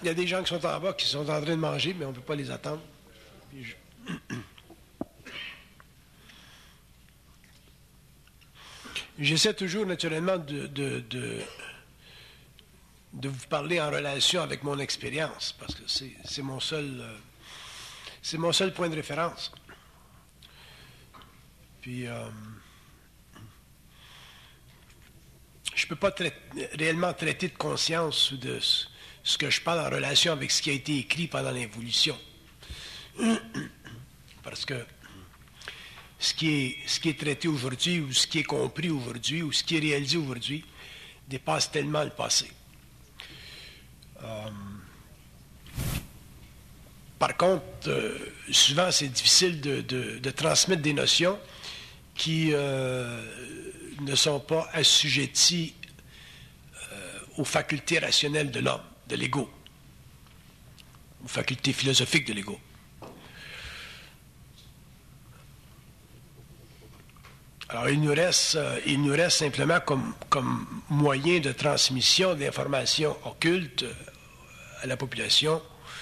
Il y a des gens qui sont en bas, qui sont en train de manger, mais on ne peut pas les attendre. J'essaie toujours, naturellement, de vous parler en relation avec mon expérience, parce que c'est mon seul point de référence. Puis, je ne peux pas réellement traiter de conscience ou de ce que je parle en relation avec ce qui a été écrit pendant l'évolution. Parce que ce qui est traité aujourd'hui, ou ce qui est compris aujourd'hui, ou ce qui est réalisé aujourd'hui, dépasse tellement le passé. Par contre, souvent, c'est difficile de transmettre des notions qui ne sont pas assujetties aux facultés rationnelles de l'homme, de l'ego, aux facultés philosophiques de l'ego. Alors, il nous reste simplement comme moyen de transmission d'informations occultes à la population,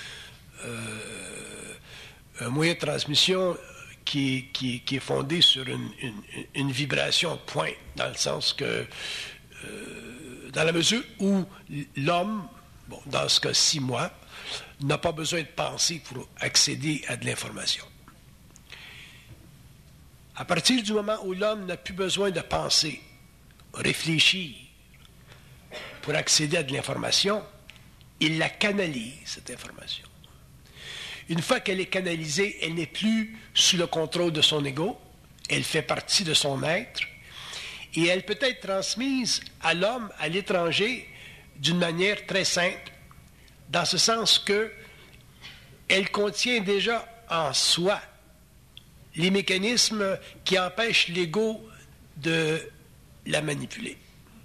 un moyen de transmission qui est fondé sur une vibration point, dans le sens que, dans la mesure où l'homme, bon, dans ce cas-ci, moi, n'a pas besoin de penser pour accéder à de l'information. À partir du moment où l'homme n'a plus besoin de penser, réfléchir pour accéder à de l'information, il la canalise, cette information. Une fois qu'elle est canalisée, elle n'est plus sous le contrôle de son ego, elle fait partie de son être, et elle peut être transmise à l'homme, à l'étranger, d'une manière très simple, dans ce sens que elle contient déjà en soi les mécanismes qui empêchent l'ego de la manipuler.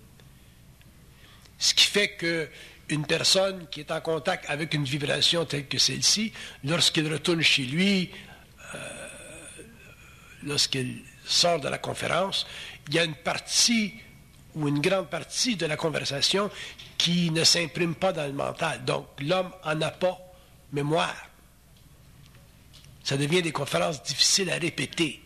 Ce qui fait qu'une personne qui est en contact avec une vibration telle que celle-ci, lorsqu'il retourne chez lui, lorsqu'il sort de la conférence, il y a une partie ou une grande partie de la conversation qui ne s'imprime pas dans le mental. Donc, l'homme n'en a pas mémoire. Ça devient des conférences difficiles à répéter.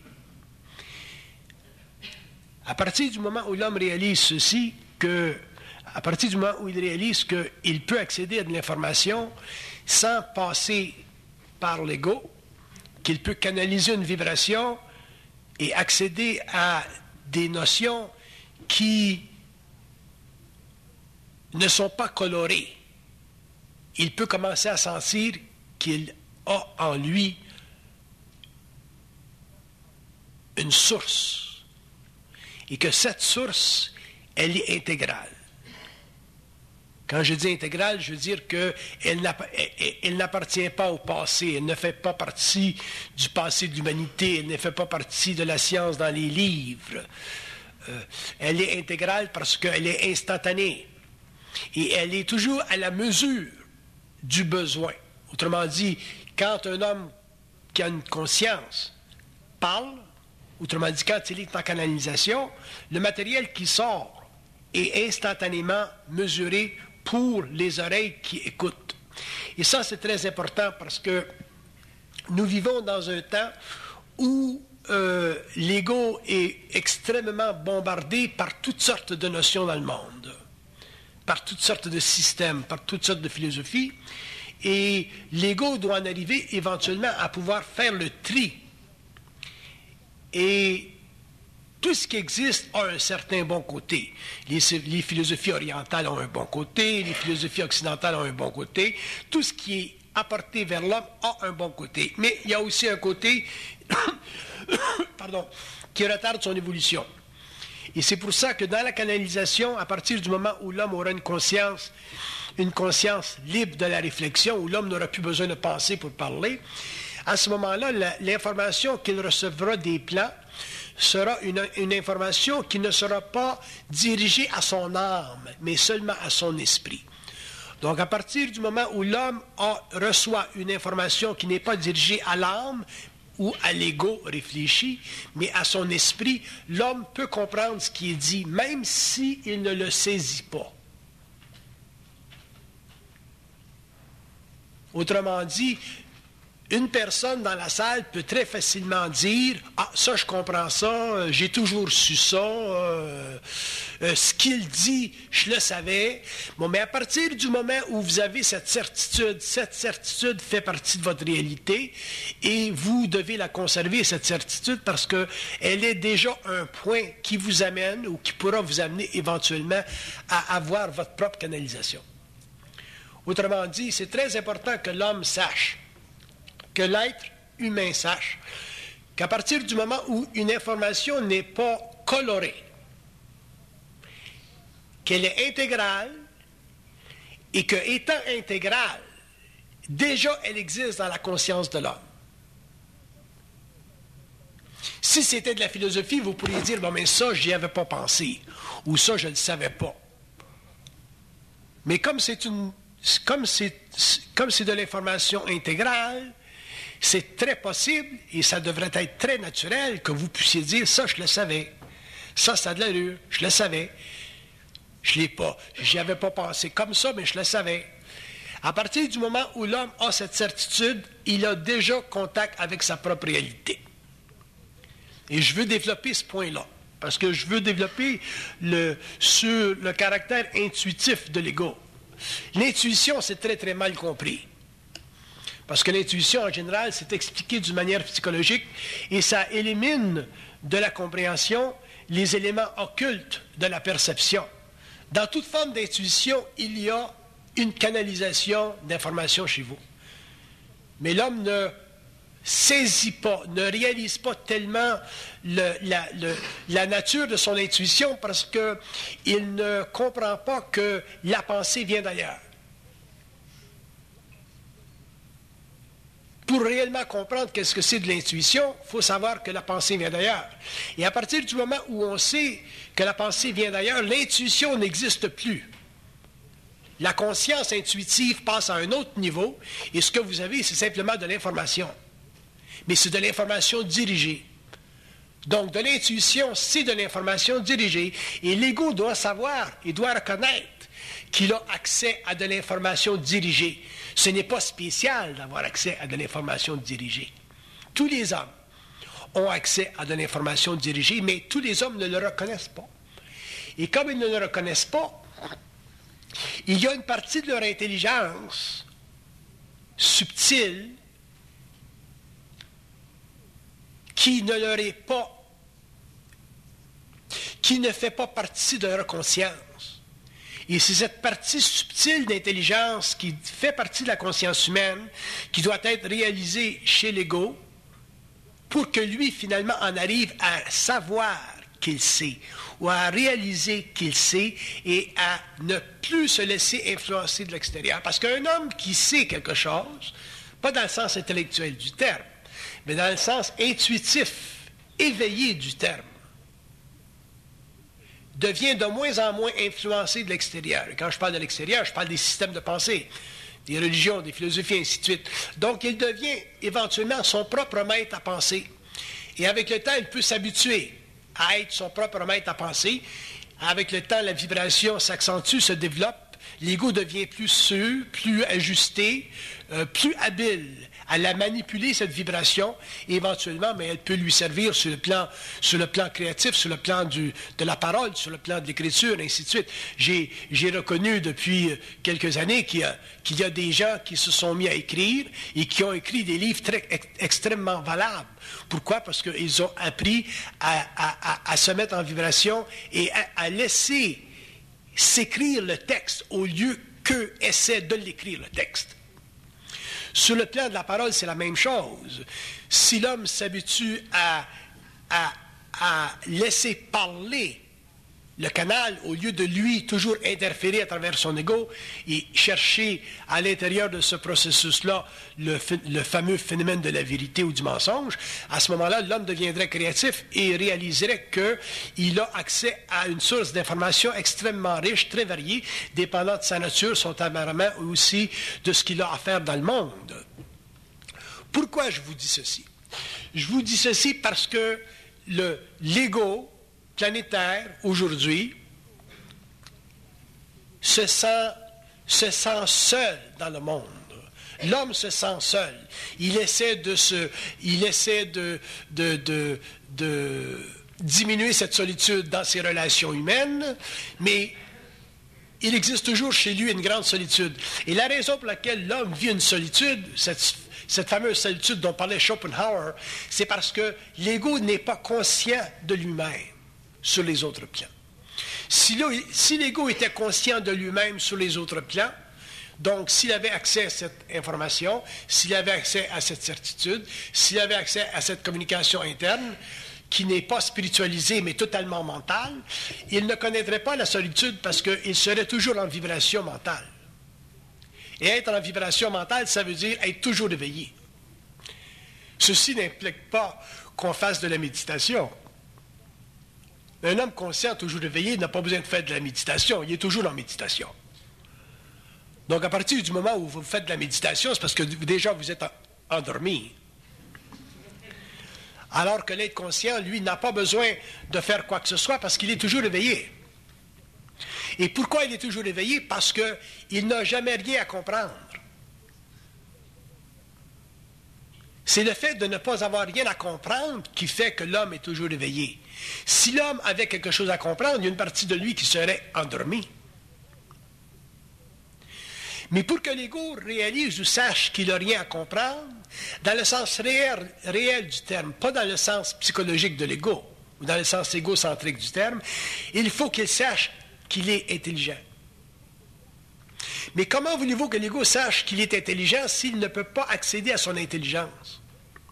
À partir du moment où l'homme réalise ceci, à partir du moment où il réalise qu'il peut accéder à de l'information sans passer par l'ego, qu'il peut canaliser une vibration et accéder à des notions qui ne sont pas colorées, il peut commencer à sentir qu'il a en lui une source, et que cette source, elle est intégrale. Quand je dis intégrale, je veux dire qu'elle n'appartient pas au passé, elle ne fait pas partie du passé de l'humanité, elle ne fait pas partie de la science dans les livres. Elle est intégrale parce qu'elle est instantanée, et elle est toujours à la mesure du besoin. Autrement dit, quand un homme qui a une conscience parle, autrement dit, quand il est en canalisation, le matériel qui sort est instantanément mesuré pour les oreilles qui écoutent. Et ça, c'est très important parce que nous vivons dans un temps où l'ego est extrêmement bombardé par toutes sortes de notions dans le monde, par toutes sortes de systèmes, par toutes sortes de philosophies, et l'ego doit en arriver éventuellement à pouvoir faire le tri. Et tout ce qui existe a un certain bon côté. Les philosophies orientales ont un bon côté, les philosophies occidentales ont un bon côté. Tout ce qui est apporté vers l'homme a un bon côté. Mais il y a aussi un côté qui retarde son évolution. Et c'est pour ça que dans la canalisation, à partir du moment où l'homme aura une conscience libre de la réflexion, où l'homme n'aura plus besoin de penser pour parler, à ce moment-là, l'information qu'il recevra des plans sera une information qui ne sera pas dirigée à son âme, mais seulement à son esprit. Donc, à partir du moment où l'homme reçoit une information qui n'est pas dirigée à l'âme ou à l'ego réfléchi, mais à son esprit, l'homme peut comprendre ce qui est dit, même s'il ne le saisit pas. Autrement dit, une personne dans la salle peut très facilement dire « Ah, ça, je comprends ça, j'ai toujours su ça, ce qu'il dit, je le savais. » Bon, mais à partir du moment où vous avez cette certitude fait partie de votre réalité et vous devez la conserver, cette certitude, parce qu'elle est déjà un point qui vous amène ou qui pourra vous amener éventuellement à avoir votre propre canalisation. Autrement dit, c'est très important que l'homme sache, que l'être humain sache qu'à partir du moment où une information n'est pas colorée, qu'elle est intégrale, et que, étant intégrale, déjà elle existe dans la conscience de l'homme. Si c'était de la philosophie, vous pourriez dire, bon, mais ça, j'y avais pas pensé, ou ça, je ne le savais pas. Mais comme c'est de l'information intégrale, c'est très possible, et ça devrait être très naturel, que vous puissiez dire, ça, je le savais. Ça a de l'allure, je le savais. Je ne l'ai pas. J'y avais pas pensé comme ça, mais je le savais. À partir du moment où l'homme a cette certitude, il a déjà contact avec sa propre réalité. Et je veux développer ce point-là, parce que je veux développer sur le caractère intuitif de l'ego. L'intuition, c'est très, très mal compris. Parce que l'intuition, en général, c'est expliqué d'une manière psychologique et ça élimine de la compréhension les éléments occultes de la perception. Dans toute forme d'intuition, il y a une canalisation d'informations chez vous. Mais l'homme ne saisit pas, ne réalise pas tellement la nature de son intuition parce qu'il ne comprend pas que la pensée vient d'ailleurs. Pour réellement comprendre qu'est-ce que c'est de l'intuition, il faut savoir que la pensée vient d'ailleurs. Et à partir du moment où on sait que la pensée vient d'ailleurs, l'intuition n'existe plus. La conscience intuitive passe à un autre niveau, et ce que vous avez, c'est simplement de l'information. Mais c'est de l'information dirigée. Donc, de l'intuition, c'est de l'information dirigée. Et l'ego doit savoir, il doit reconnaître qu'il a accès à de l'information dirigée. Ce n'est pas spécial d'avoir accès à de l'information dirigée. Tous les hommes ont accès à de l'information dirigée, mais tous les hommes ne le reconnaissent pas. Et comme ils ne le reconnaissent pas, il y a une partie de leur intelligence subtile qui ne leur est pas, qui ne fait pas partie de leur conscience. Et c'est cette partie subtile d'intelligence qui fait partie de la conscience humaine, qui doit être réalisée chez l'ego, pour que lui, finalement, en arrive à savoir qu'il sait, ou à réaliser qu'il sait, et à ne plus se laisser influencer de l'extérieur. Parce qu'un homme qui sait quelque chose, pas dans le sens intellectuel du terme, mais dans le sens intuitif, éveillé du terme, devient de moins en moins influencé de l'extérieur. Et quand je parle de l'extérieur, je parle des systèmes de pensée, des religions, des philosophies, ainsi de suite. Donc, il devient éventuellement son propre maître à penser. Et avec le temps, il peut s'habituer à être son propre maître à penser. Avec le temps, la vibration s'accentue, se développe. L'ego devient plus sûr, plus ajusté, plus habile à la manipuler, cette vibration, et éventuellement, mais elle peut lui servir sur le plan créatif, sur le plan de la parole, sur le plan de l'écriture, ainsi de suite. J'ai reconnu depuis quelques années qu'il y a des gens qui se sont mis à écrire et qui ont écrit des livres extrêmement valables. Pourquoi? Parce qu'ils ont appris à se mettre en vibration et à laisser s'écrire le texte au lieu qu'eux essaient de l'écrire, le texte. Sur le plan de la parole, c'est la même chose. Si l'homme s'habitue à laisser parler le canal, au lieu de lui toujours interférer à travers son ego et chercher à l'intérieur de ce processus-là le fameux phénomène de la vérité ou du mensonge, à ce moment-là, l'homme deviendrait créatif et réaliserait qu'il a accès à une source d'informations extrêmement riche, très variée, dépendant de sa nature, son tempérament ou aussi de ce qu'il a à faire dans le monde. Pourquoi je vous dis ceci? Je vous dis ceci parce que l'ego planétaire, aujourd'hui, se sent seul dans le monde. L'homme se sent seul. Il essaie de diminuer cette solitude dans ses relations humaines, mais il existe toujours chez lui une grande solitude. Et la raison pour laquelle l'homme vit une solitude, cette fameuse solitude dont parlait Schopenhauer, c'est parce que l'ego n'est pas conscient de lui-même sur les autres plans. Si l'ego était conscient de lui-même sur les autres plans, donc s'il avait accès à cette information, s'il avait accès à cette certitude, s'il avait accès à cette communication interne, qui n'est pas spiritualisée, mais totalement mentale, il ne connaîtrait pas la solitude parce qu'il serait toujours en vibration mentale. Et être en vibration mentale, ça veut dire être toujours éveillé. Ceci n'implique pas qu'on fasse de la méditation. Un homme conscient, toujours éveillé, n'a pas besoin de faire de la méditation. Il est toujours en méditation. Donc, à partir du moment où vous faites de la méditation, c'est parce que déjà vous êtes endormi. Alors que l'être conscient, lui, n'a pas besoin de faire quoi que ce soit parce qu'il est toujours éveillé. Et pourquoi il est toujours éveillé? Parce qu'il n'a jamais rien à comprendre. C'est le fait de ne pas avoir rien à comprendre qui fait que l'homme est toujours éveillé. Si l'homme avait quelque chose à comprendre, il y a une partie de lui qui serait endormie. Mais pour que l'ego réalise ou sache qu'il n'a rien à comprendre, dans le sens réel du terme, pas dans le sens psychologique de l'ego, ou dans le sens égocentrique du terme, il faut qu'il sache qu'il est intelligent. Mais comment voulez-vous que l'ego sache qu'il est intelligent s'il ne peut pas accéder à son intelligence?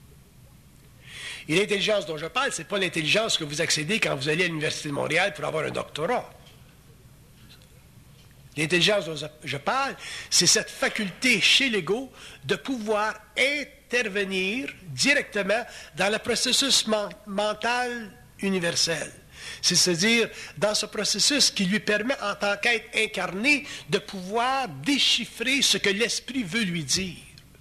Et l'intelligence dont je parle, ce n'est pas l'intelligence que vous accédez quand vous allez à l'Université de Montréal pour avoir un doctorat. L'intelligence dont je parle, c'est cette faculté chez l'ego de pouvoir intervenir directement dans le processus mental universel. C'est-à-dire dans ce processus qui lui permet, en tant qu'être incarné, de pouvoir déchiffrer ce que l'esprit veut lui dire.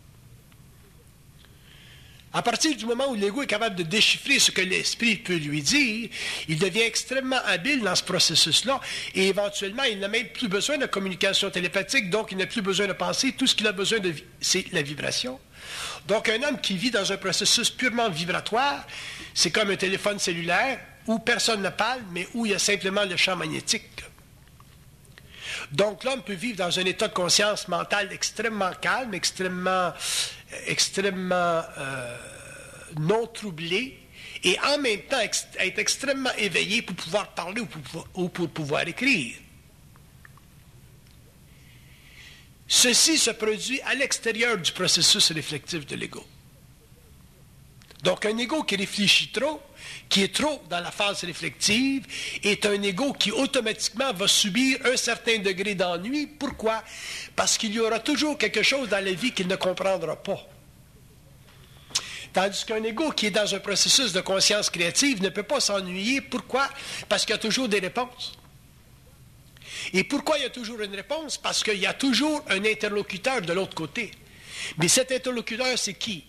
À partir du moment où l'ego est capable de déchiffrer ce que l'esprit peut lui dire, il devient extrêmement habile dans ce processus-là et éventuellement, il n'a même plus besoin de communication télépathique, donc il n'a plus besoin de penser. Tout ce qu'il a besoin, c'est la vibration. Donc un homme qui vit dans un processus purement vibratoire, c'est comme un téléphone cellulaire où personne ne parle, mais où il y a simplement le champ magnétique. Donc l'homme peut vivre dans un état de conscience mentale extrêmement calme, extrêmement non troublé, et en même temps être extrêmement éveillé pour pouvoir parler ou pour pouvoir écrire. Ceci se produit à l'extérieur du processus réflectif de l'ego. Donc un ego qui réfléchit trop, qui est trop dans la phase réflexive, est un ego qui automatiquement va subir un certain degré d'ennui. Pourquoi? Parce qu'il y aura toujours quelque chose dans la vie qu'il ne comprendra pas. Tandis qu'un ego qui est dans un processus de conscience créative ne peut pas s'ennuyer. Pourquoi? Parce qu'il y a toujours des réponses. Et pourquoi il y a toujours une réponse? Parce qu'il y a toujours un interlocuteur de l'autre côté. Mais cet interlocuteur, c'est qui?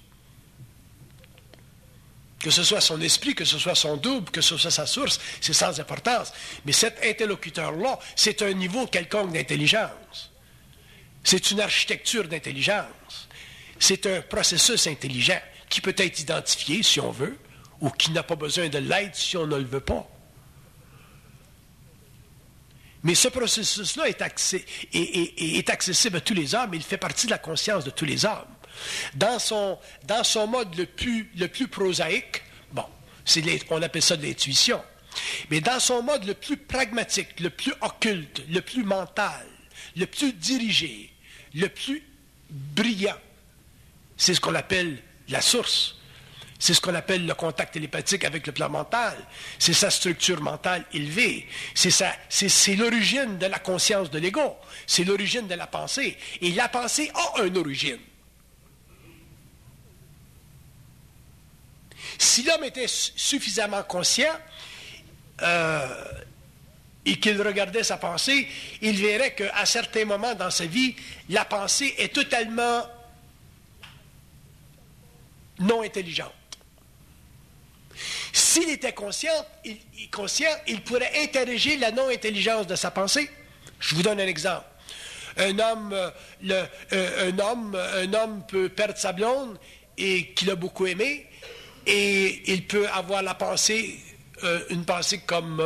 Que ce soit son esprit, que ce soit son double, que ce soit sa source, c'est sans importance. Mais cet interlocuteur-là, c'est un niveau quelconque d'intelligence. C'est une architecture d'intelligence. C'est un processus intelligent qui peut être identifié si on veut, ou qui n'a pas besoin de l'aide si on ne le veut pas. Mais ce processus-là est accessible à tous les hommes, il fait partie de la conscience de tous les hommes. Dans son mode le plus prosaïque, bon, on appelle ça de l'intuition, mais dans son mode le plus pragmatique, le plus occulte, le plus mental, le plus dirigé, le plus brillant, c'est ce qu'on appelle la source. C'est ce qu'on appelle le contact télépathique avec le plan mental. C'est sa structure mentale élevée. C'est l'origine de la conscience de l'ego. C'est l'origine de la pensée. Et la pensée a une origine. Si l'homme était suffisamment conscient et qu'il regardait sa pensée, il verrait qu'à certains moments dans sa vie, la pensée est totalement non intelligente. S'il était conscient, il pourrait interroger la non-intelligence de sa pensée. Je vous donne un exemple. Un homme peut perdre sa blonde et qu'il a beaucoup aimé, et il peut avoir une pensée comme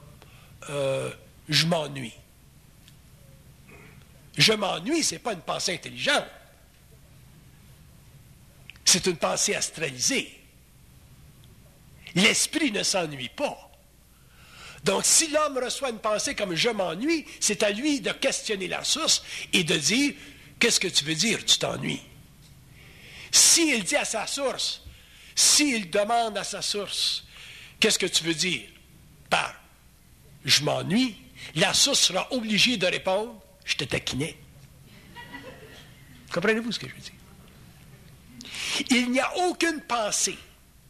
je m'ennuie. Je m'ennuie, ce n'est pas une pensée intelligente. C'est une pensée astralisée. L'esprit ne s'ennuie pas. Donc, si l'homme reçoit une pensée comme « je m'ennuie », c'est à lui de questionner la source et de dire « qu'est-ce que tu veux dire, tu t'ennuies » S'il dit à sa source, s'il demande à sa source « qu'est-ce que tu veux dire » par « je m'ennuie », la source sera obligée de répondre « je te taquinais ». Comprenez-vous ce que je veux dire? Il n'y a aucune pensée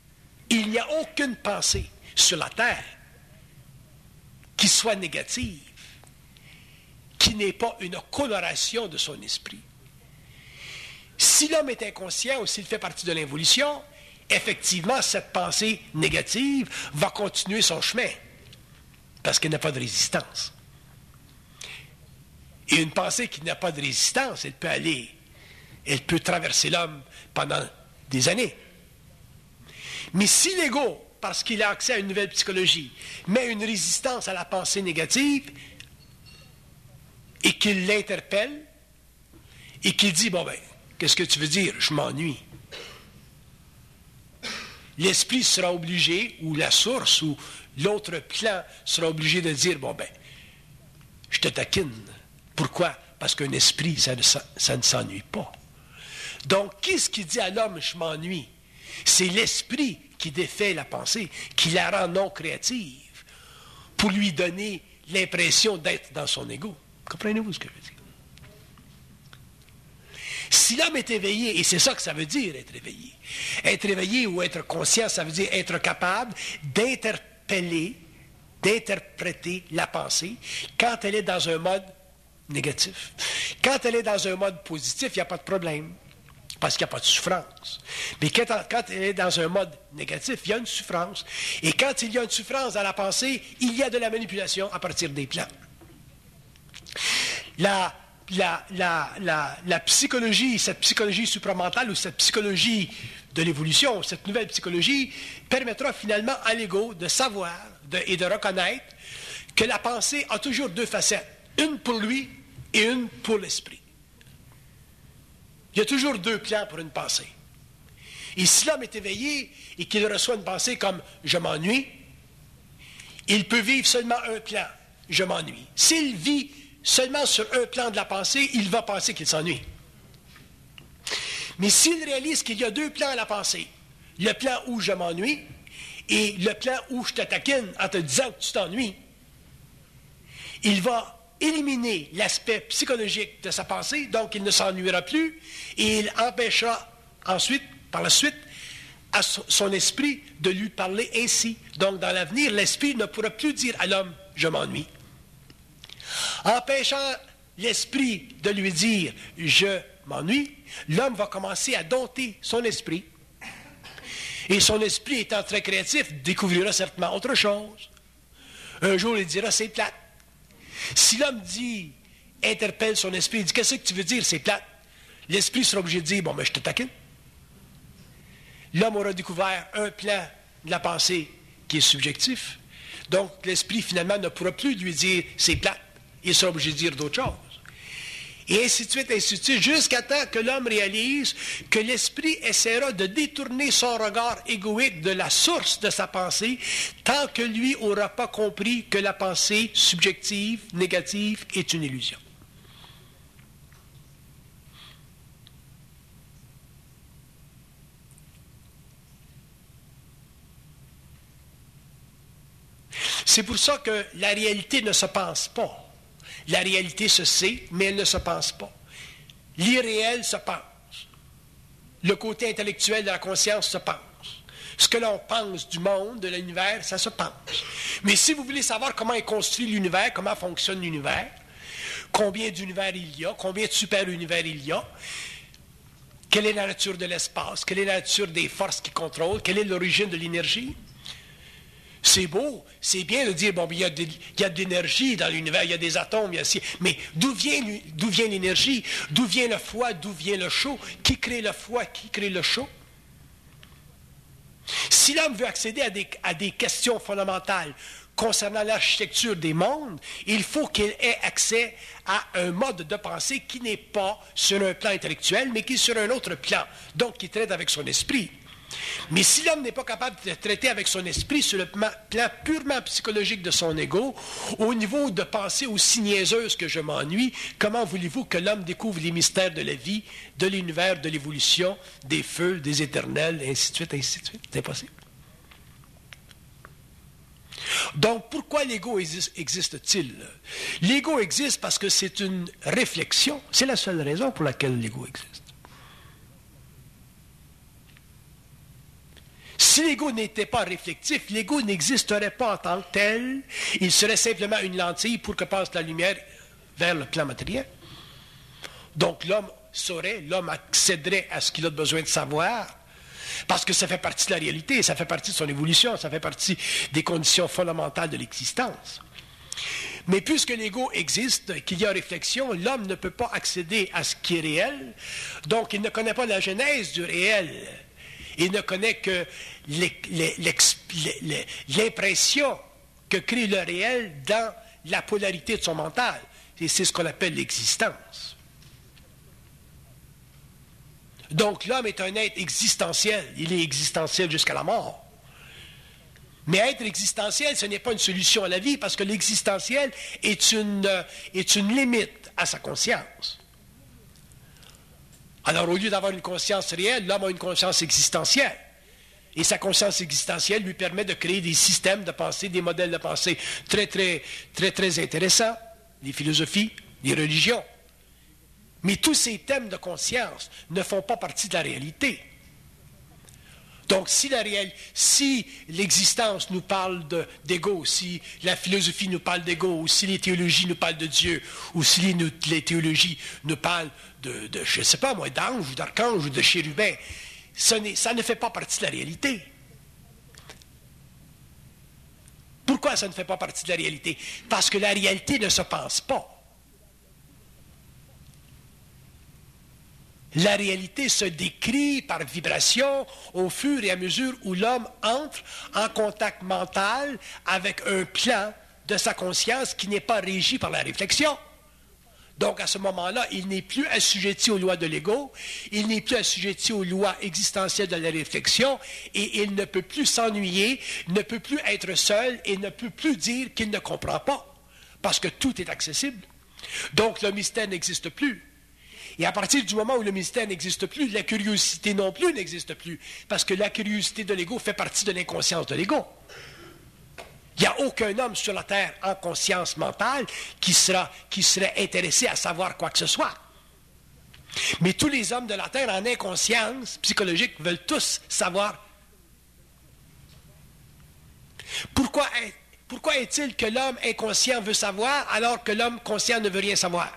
sur la terre qui soit négative, qui n'ait pas une coloration de son esprit. Si l'homme est inconscient ou s'il fait partie de l'involution, effectivement, cette pensée négative va continuer son chemin, parce qu'elle n'a pas de résistance. Et une pensée qui n'a pas de résistance, elle peut traverser l'homme pendant des années. Mais si l'ego, parce qu'il a accès à une nouvelle psychologie, met une résistance à la pensée négative et qu'il l'interpelle et qu'il dit, bon ben, qu'est-ce que tu veux dire? Je m'ennuie. L'esprit sera obligé, ou la source, ou l'autre plan sera obligé de dire, bon ben, je te taquine. Pourquoi? Parce qu'un esprit, ça ne s'ennuie pas. Donc, qu'est-ce qui dit à l'homme, je m'ennuie? C'est l'esprit qui défait la pensée, qui la rend non créative, pour lui donner l'impression d'être dans son ego. Comprenez-vous ce que je veux dire? Si l'homme est éveillé, et c'est ça que ça veut dire, être éveillé ou être conscient, ça veut dire être capable d'interpeller, d'interpréter la pensée quand elle est dans un mode négatif. Quand elle est dans un mode positif, il n'y a pas de problème, parce qu'il n'y a pas de souffrance. Mais quand elle est dans un mode négatif, il y a une souffrance. Et quand il y a une souffrance dans la pensée, il y a de la manipulation à partir des plans. La psychologie, cette psychologie supramentale ou cette psychologie de l'évolution, cette nouvelle psychologie, permettra finalement à l'ego de savoir et de reconnaître que la pensée a toujours deux facettes, une pour lui et une pour l'esprit. Il y a toujours deux plans pour une pensée. Et si l'homme est éveillé et qu'il reçoit une pensée comme « je m'ennuie », il peut vivre seulement un plan, « je m'ennuie ». S'il vit seulement sur un plan de la pensée, il va penser qu'il s'ennuie. Mais s'il réalise qu'il y a deux plans à la pensée, le plan où je m'ennuie et le plan où je te taquine en te disant que tu t'ennuies, il va éliminer l'aspect psychologique de sa pensée, donc il ne s'ennuiera plus, et il empêchera ensuite, par la suite, à son esprit de lui parler ainsi. Donc, dans l'avenir, l'esprit ne pourra plus dire à l'homme « je m'ennuie ». Empêchant l'esprit de lui dire « je m'ennuie », l'homme va commencer à dompter son esprit. Et son esprit, étant très créatif, découvrira certainement autre chose. Un jour, il dira « c'est plate ». Si l'homme interpelle son esprit, il dit « qu'est-ce que tu veux dire, c'est plate », l'esprit sera obligé de dire « bon, ben je te taquine ». L'homme aura découvert un plan de la pensée qui est subjectif. Donc, l'esprit, finalement, ne pourra plus lui dire « c'est plate ». Il sera obligé de dire d'autres choses. Et ainsi de suite, jusqu'à temps que l'homme réalise que l'esprit essaiera de détourner son regard égoïque de la source de sa pensée, tant que lui n'aura pas compris que la pensée subjective, négative, est une illusion. C'est pour ça que la réalité ne se pense pas. La réalité se sait, mais elle ne se pense pas. L'irréel se pense. Le côté intellectuel de la conscience se pense. Ce que l'on pense du monde, de l'univers, ça se pense. Mais si vous voulez savoir comment est construit l'univers, comment fonctionne l'univers, combien d'univers il y a, combien de super-univers il y a, quelle est la nature de l'espace, quelle est la nature des forces qui contrôlent, quelle est l'origine de l'énergie, C'est beau, c'est bien de dire, bon, il y a de l'énergie dans l'univers, il y a des atomes, il y a... mais d'où vient l'énergie? D'où vient le froid? D'où vient le chaud? Qui crée le froid? Qui crée le chaud? Si l'homme veut accéder à des questions fondamentales concernant l'architecture des mondes, il faut qu'il ait accès à un mode de pensée qui n'est pas sur un plan intellectuel, mais qui est sur un autre plan, donc qui traite avec son esprit. Mais si l'homme n'est pas capable de traiter avec son esprit sur le plan purement psychologique de son ego, au niveau de pensée aussi niaiseuse que je m'ennuie, comment voulez-vous que l'homme découvre les mystères de la vie, de l'univers, de l'évolution, des feux, des éternels, et ainsi de suite, ainsi de suite? C'est impossible. Donc, pourquoi l'ego existe-t-il? L'ego existe parce que c'est une réflexion. C'est la seule raison pour laquelle l'ego existe. Si l'ego n'était pas réflectif, l'ego n'existerait pas en tant que tel. Il serait simplement une lentille pour que passe la lumière vers le plan matériel. Donc l'homme saurait, l'homme accéderait à ce qu'il a besoin de savoir, parce que ça fait partie de la réalité, ça fait partie de son évolution, ça fait partie des conditions fondamentales de l'existence. Mais puisque l'ego existe, qu'il y a réflexion, l'homme ne peut pas accéder à ce qui est réel, donc il ne connaît pas la genèse du réel. Il ne connaît que l'impression que crée le réel dans la polarité de son mental. Et c'est ce qu'on appelle l'existence. Donc l'homme est un être existentiel. Il est existentiel jusqu'à la mort. Mais être existentiel, ce n'est pas une solution à la vie, parce que l'existentiel est une limite à sa conscience. Alors, au lieu d'avoir une conscience réelle, l'homme a une conscience existentielle. Et sa conscience existentielle lui permet de créer des systèmes de pensée, des modèles de pensée très, très, très, très intéressants, des philosophies, des religions. Mais tous ces thèmes de conscience ne font pas partie de la réalité. Donc, si l'existence nous parle d'ego, si la philosophie nous parle d'ego, ou si les théologies nous parlent de Dieu, ou si les théologies nous parlent je ne sais pas moi, d'ange ou d'archange ou de chérubin, ça ne fait pas partie de la réalité. Pourquoi ça ne fait pas partie de la réalité? Parce que la réalité ne se pense pas. La réalité se décrit par vibration au fur et à mesure où l'homme entre en contact mental avec un plan de sa conscience qui n'est pas régi par la réflexion. Donc, à ce moment-là, il n'est plus assujetti aux lois de l'ego, il n'est plus assujetti aux lois existentielles de la réflexion, et il ne peut plus s'ennuyer, ne peut plus être seul, et ne peut plus dire qu'il ne comprend pas, parce que tout est accessible. Donc, le mystère n'existe plus. Et à partir du moment où le mystère n'existe plus, la curiosité non plus n'existe plus, parce que la curiosité de l'ego fait partie de l'inconscience de l'ego. Il n'y a aucun homme sur la Terre en conscience mentale qui serait intéressé à savoir quoi que ce soit. Mais tous les hommes de la Terre en inconscience psychologique veulent tous savoir. Pourquoi est-il que l'homme inconscient veut savoir alors que l'homme conscient ne veut rien savoir?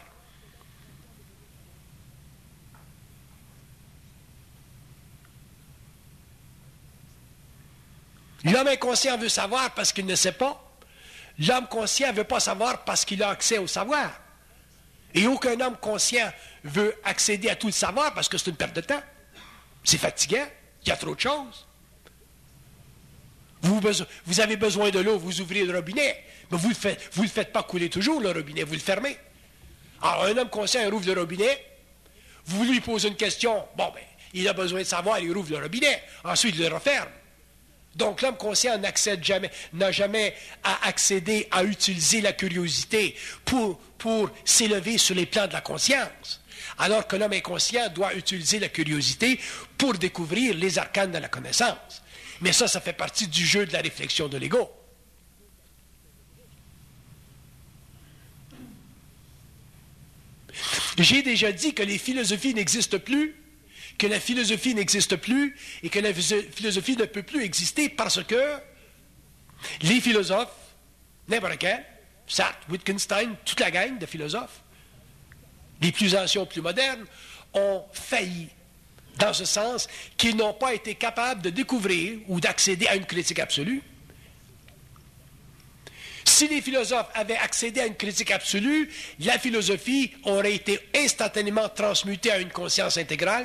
L'homme inconscient veut savoir parce qu'il ne sait pas. L'homme conscient ne veut pas savoir parce qu'il a accès au savoir. Et aucun homme conscient veut accéder à tout le savoir parce que c'est une perte de temps. C'est fatigant. Il y a trop de choses. Vous avez besoin de l'eau, vous ouvrez le robinet, mais vous ne le faites pas couler toujours, le robinet, vous le fermez. Alors, un homme conscient, il ouvre le robinet, vous lui posez une question, bon, ben, il a besoin de savoir, il ouvre le robinet, ensuite il le referme. Donc, l'homme conscient n'a jamais à accéder à utiliser la curiosité pour s'élever sur les plans de la conscience, alors que l'homme inconscient doit utiliser la curiosité pour découvrir les arcanes de la connaissance. Mais ça fait partie du jeu de la réflexion de l'ego. J'ai déjà dit que les philosophies n'existent plus, que la philosophie n'existe plus et que la philosophie ne peut plus exister parce que les philosophes, n'importe quel, Sartre, Wittgenstein, toute la gang de philosophes, les plus anciens, plus modernes, ont failli, dans ce sens qu'ils n'ont pas été capables de découvrir ou d'accéder à une critique absolue Si les philosophes avaient accédé à une critique absolue, la philosophie aurait été instantanément transmutée à une conscience intégrale.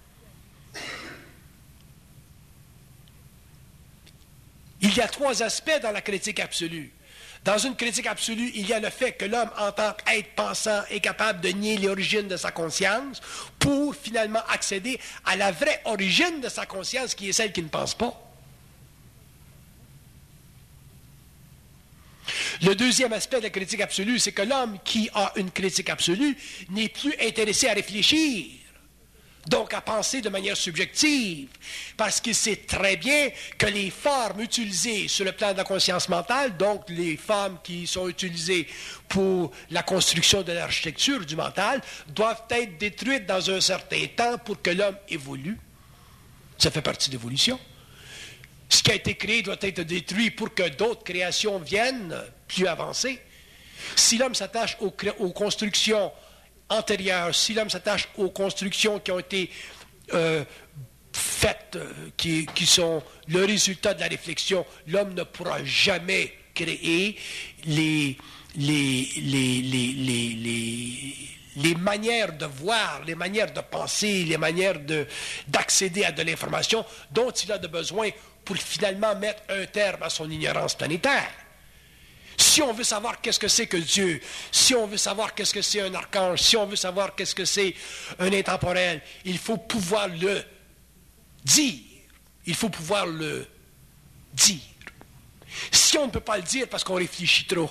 Il y a trois aspects dans la critique absolue. Dans une critique absolue, il y a le fait que l'homme, en tant qu'être pensant, est capable de nier l'origine de sa conscience pour finalement accéder à la vraie origine de sa conscience, qui est celle qui ne pense pas. Le deuxième aspect de la critique absolue, c'est que l'homme qui a une critique absolue n'est plus intéressé à réfléchir, donc à penser de manière subjective, parce qu'il sait très bien que les formes utilisées sur le plan de la conscience mentale, donc les formes qui sont utilisées pour la construction de l'architecture du mental, doivent être détruites dans un certain temps pour que l'homme évolue. Ça fait partie de l'évolution. Ce qui a été créé doit être détruit pour que d'autres créations viennent plus avancées. Si l'homme s'attache aux constructions antérieures, si l'homme s'attache aux constructions qui ont été faites, qui sont le résultat de la réflexion, l'homme ne pourra jamais créer les manières de voir, les manières de penser, les manières d'accéder à de l'information dont il a besoin pour finalement mettre un terme à son ignorance planétaire. Si on veut savoir qu'est-ce que c'est que Dieu, si on veut savoir qu'est-ce que c'est un archange, si on veut savoir qu'est-ce que c'est un intemporel, il faut pouvoir le dire. Il faut pouvoir le dire. Si on ne peut pas le dire parce qu'on réfléchit trop,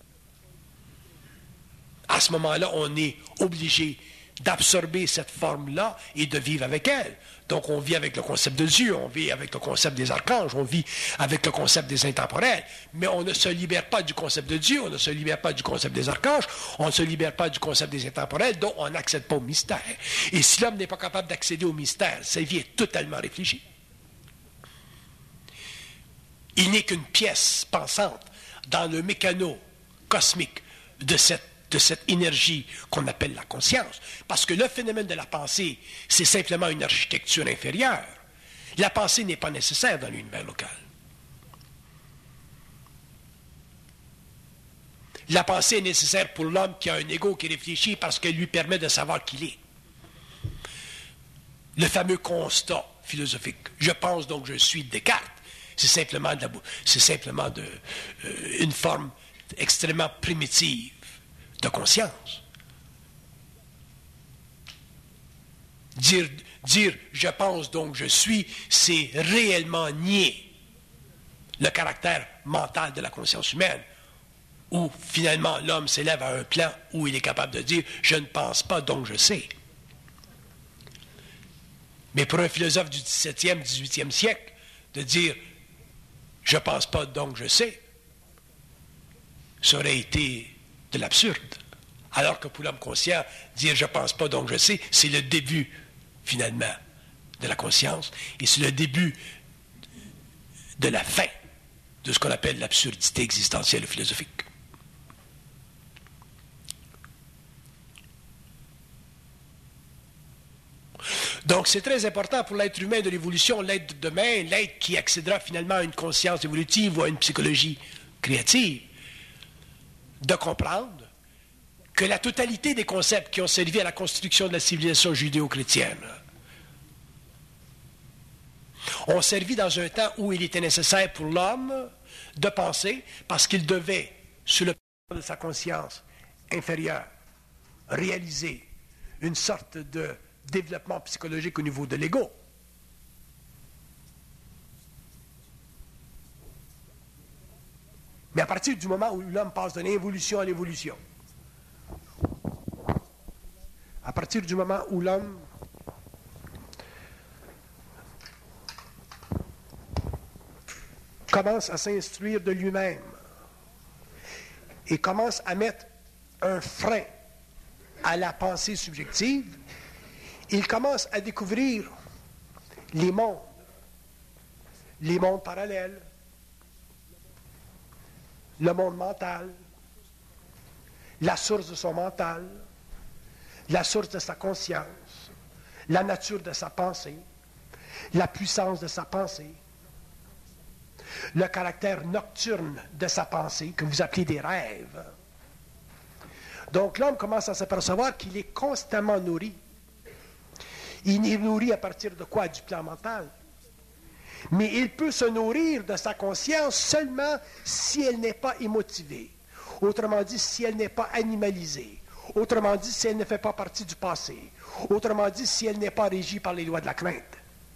à ce moment-là, on est obligé d'absorber cette forme-là et de vivre avec elle. Donc, on vit avec le concept de Dieu, on vit avec le concept des archanges, on vit avec le concept des intemporels, mais on ne se libère pas du concept de Dieu, on ne se libère pas du concept des archanges, on ne se libère pas du concept des intemporels, donc on n'accède pas au mystère. Et si l'homme n'est pas capable d'accéder au mystère, sa vie est totalement réfléchie. Il n'est qu'une pièce pensante dans le mécano cosmique de cette énergie qu'on appelle la conscience. Parce que le phénomène de la pensée, c'est simplement une architecture inférieure. La pensée n'est pas nécessaire dans l'univers local. La pensée est nécessaire pour l'homme qui a un ego qui réfléchit parce qu'elle lui permet de savoir qui il est. Le fameux constat philosophique. Je pense donc je suis Descartes. C'est simplement une forme extrêmement primitive de conscience. Dire je pense donc je suis, c'est réellement nier le caractère mental de la conscience humaine, où finalement l'homme s'élève à un plan où il est capable de dire je ne pense pas donc je sais. Mais pour un philosophe du XVIIe, XVIIIe siècle, de dire je ne pense pas donc je sais, ça aurait été de l'absurde. Alors que pour l'homme conscient, dire je ne pense pas donc je sais, c'est le début, finalement, de la conscience, et c'est le début de la fin de ce qu'on appelle l'absurdité existentielle et philosophique. Donc c'est très important pour l'être humain de l'évolution, l'être de demain, l'être qui accédera finalement à une conscience évolutive ou à une psychologie créative, de comprendre que la totalité des concepts qui ont servi à la construction de la civilisation judéo-chrétienne ont servi dans un temps où il était nécessaire pour l'homme de penser parce qu'il devait, sur le plan de sa conscience inférieure, réaliser une sorte de développement psychologique au niveau de l'ego. Mais à partir du moment où l'homme passe de l'involution à l'évolution, à partir du moment où l'homme commence à s'instruire de lui-même et commence à mettre un frein à la pensée subjective, il commence à découvrir les mondes parallèles, le monde mental, la source de son mental, la source de sa conscience, la nature de sa pensée, la puissance de sa pensée. le caractère nocturne de sa pensée, que vous appelez des rêves. Donc l'homme commence à s'apercevoir qu'il est constamment nourri. Il est nourri à partir de quoi? Du plan mental. Mais il peut se nourrir de sa conscience seulement si elle n'est pas émotivée. Autrement dit, si elle n'est pas animalisée. Autrement dit, si elle ne fait pas partie du passé. Autrement dit, si elle n'est pas régie par les lois de la crainte.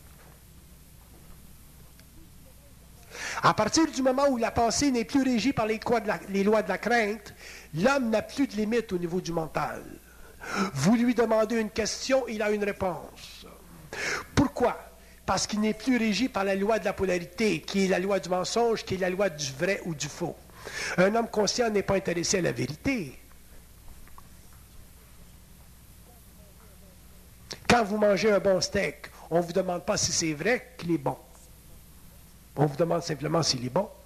À partir du moment où la pensée n'est plus régie par les lois de la crainte, l'homme n'a plus de limite au niveau du mental. Vous lui demandez une question, il a une réponse. Pourquoi? Parce qu'il n'est plus régi par la loi de la polarité, qui est la loi du mensonge, qui est la loi du vrai ou du faux. Un homme conscient n'est pas intéressé à la vérité. Quand vous mangez un bon steak, on ne vous demande pas si c'est vrai qu'il est bon. On vous demande simplement s'il est bon.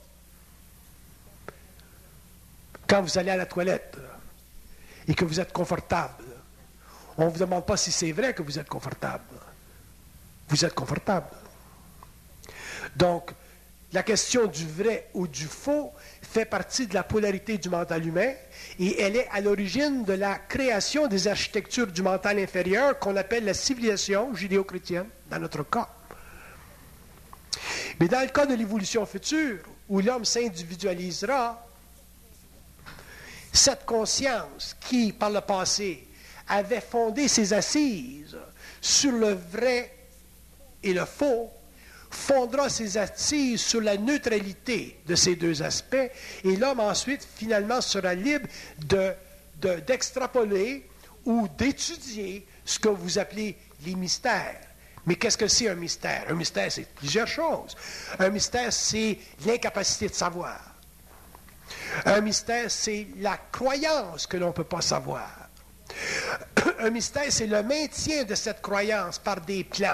Quand vous allez à la toilette et que vous êtes confortable, on ne vous demande pas si c'est vrai que vous êtes confortable. Vous êtes confortable. Donc, la question du vrai ou du faux fait partie de la polarité du mental humain et elle est à l'origine de la création des architectures du mental inférieur qu'on appelle la civilisation judéo-chrétienne, dans notre cas. Mais dans le cas de l'évolution future, où l'homme s'individualisera, cette conscience qui, par le passé, avait fondé ses assises sur le vrai et le faux, fondera ses assises sur la neutralité de ces deux aspects, et l'homme ensuite, finalement, sera libre d'extrapoler ou d'étudier ce que vous appelez les mystères. Mais qu'est-ce que c'est un mystère? Un mystère, c'est plusieurs choses. Un mystère, c'est l'incapacité de savoir. Un mystère, c'est la croyance que l'on ne peut pas savoir. Un mystère, c'est le maintien de cette croyance par des plans.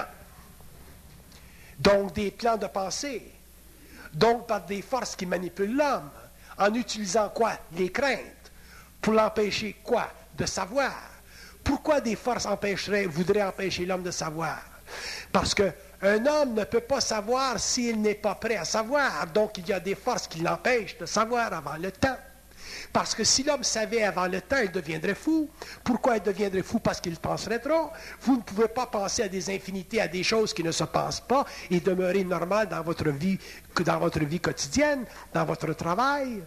Donc, des plans de pensée. Donc, par des forces qui manipulent l'homme. En utilisant quoi? Les craintes. Pour l'empêcher quoi? De savoir. Pourquoi des forces voudraient empêcher l'homme de savoir? Parce qu'un homme ne peut pas savoir s'il n'est pas prêt à savoir. Donc, il y a des forces qui l'empêchent de savoir avant le temps. Parce que si l'homme savait avant le temps, il deviendrait fou. Pourquoi il deviendrait fou? Parce qu'il penserait trop. Vous ne pouvez pas penser à des infinités, à des choses qui ne se passent pas et demeurer normal dans votre vie quotidienne, dans votre travail.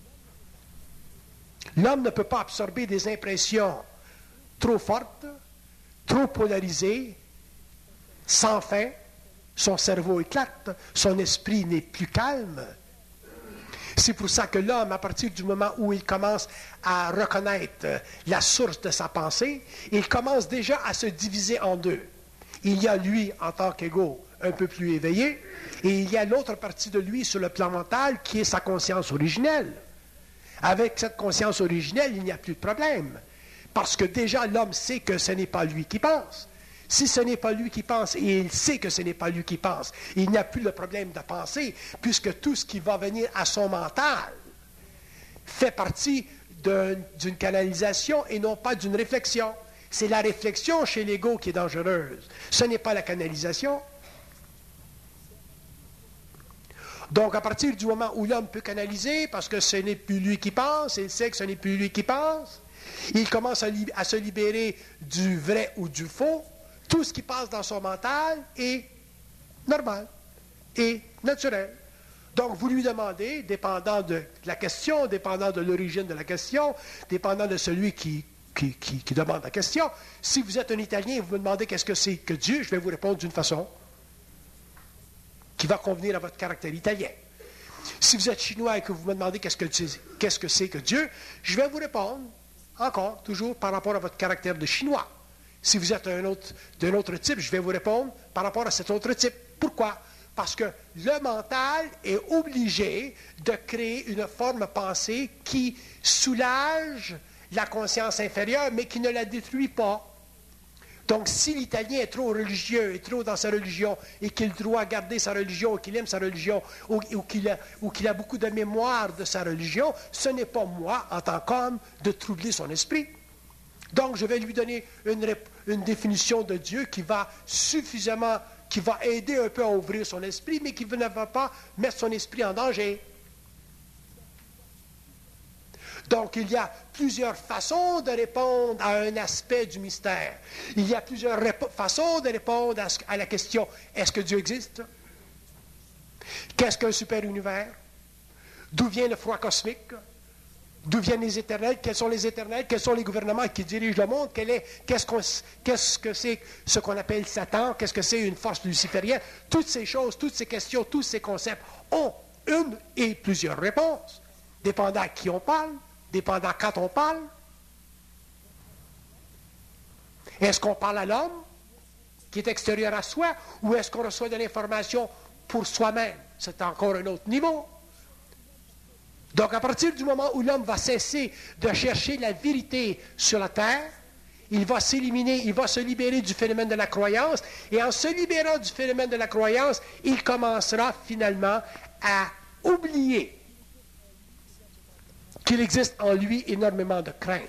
L'homme ne peut pas absorber des impressions trop fortes, trop polarisées, sans fin. Son cerveau éclate, son esprit n'est plus calme. C'est pour ça que l'homme, à partir du moment où il commence à reconnaître la source de sa pensée, il commence déjà à se diviser en deux. Il y a lui, en tant qu'ego, un peu plus éveillé, et il y a l'autre partie de lui sur le plan mental qui est sa conscience originelle. Avec cette conscience originelle, il n'y a plus de problème. Parce que déjà, l'homme sait que ce n'est pas lui qui pense. Si ce n'est pas lui qui pense, et il sait que ce n'est pas lui qui pense, il n'y a plus le problème de penser, puisque tout ce qui va venir à son mental fait partie d'une canalisation et non pas d'une réflexion. C'est la réflexion chez l'ego qui est dangereuse. Ce n'est pas la canalisation. Donc, à partir du moment où l'homme peut canaliser, parce que ce n'est plus lui qui pense, il sait que ce n'est plus lui qui pense, il commence à se libérer du vrai ou du faux. Tout ce qui passe dans son mental est normal et naturel. Donc, vous lui demandez, dépendant de la question, dépendant de l'origine de la question, dépendant de celui qui demande la question, si vous êtes un Italien et vous me demandez qu'est-ce que c'est que Dieu, je vais vous répondre d'une façon qui va convenir à votre caractère italien. Si vous êtes chinois et que vous me demandez qu'est-ce que c'est que Dieu, je vais vous répondre, encore, toujours par rapport à votre caractère de chinois. Si vous êtes d'un autre type, je vais vous répondre par rapport à cet autre type. Pourquoi? Parce que le mental est obligé de créer une forme pensée qui soulage la conscience inférieure, mais qui ne la détruit pas. Donc, si l'Italien est trop religieux, est trop dans sa religion, et qu'il doit garder sa religion, qu'il aime sa religion, ou qu'il a beaucoup de mémoire de sa religion, ce n'est pas moi, en tant qu'homme, de troubler son esprit. Donc, je vais lui donner une définition de Dieu qui qui va aider un peu à ouvrir son esprit, mais qui ne va pas mettre son esprit en danger. Donc, il y a plusieurs façons de répondre à un aspect du mystère. Il y a plusieurs façons de répondre à la question, est-ce que Dieu existe? Qu'est-ce qu'un super-univers? D'où vient le froid cosmique? D'où viennent les éternels? Quels sont les éternels? Quels sont les gouvernements qui dirigent le monde? Qu'est-ce que c'est ce qu'on appelle Satan? Qu'est-ce que c'est une force luciférienne? Toutes ces choses, toutes ces questions, tous ces concepts ont une et plusieurs réponses, dépendant à qui on parle, dépendant quand on parle. Est-ce qu'on parle à l'homme qui est extérieur à soi, ou est-ce qu'on reçoit de l'information pour soi-même? C'est encore un autre niveau. Donc, à partir du moment où l'homme va cesser de chercher la vérité sur la terre, il va s'éliminer, il va se libérer du phénomène de la croyance, et en se libérant du phénomène de la croyance, il commencera finalement à oublier qu'il existe en lui énormément de crainte.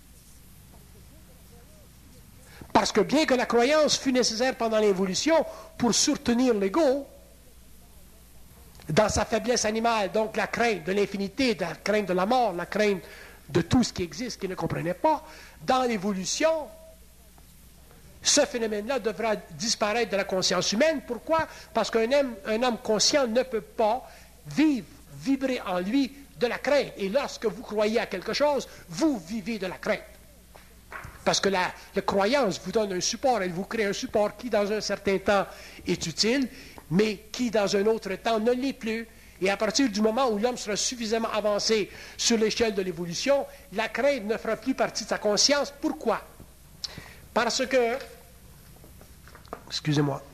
Parce que bien que la croyance fut nécessaire pendant l'évolution pour soutenir l'ego, dans sa faiblesse animale, donc la crainte de l'infinité, la crainte de la mort, la crainte de tout ce qui existe, qu'il ne comprenait pas, dans l'évolution, ce phénomène-là devra disparaître de la conscience humaine. Pourquoi? Parce qu'un homme conscient ne peut pas vibrer en lui de la crainte. Et lorsque vous croyez à quelque chose, vous vivez de la crainte. Parce que la croyance vous donne un support, elle vous crée un support qui, dans un certain temps, est utile, mais qui, dans un autre temps, ne l'est plus. Et à partir du moment où l'homme sera suffisamment avancé sur l'échelle de l'évolution, la crainte ne fera plus partie de sa conscience. Pourquoi? Parce que, excusez-moi,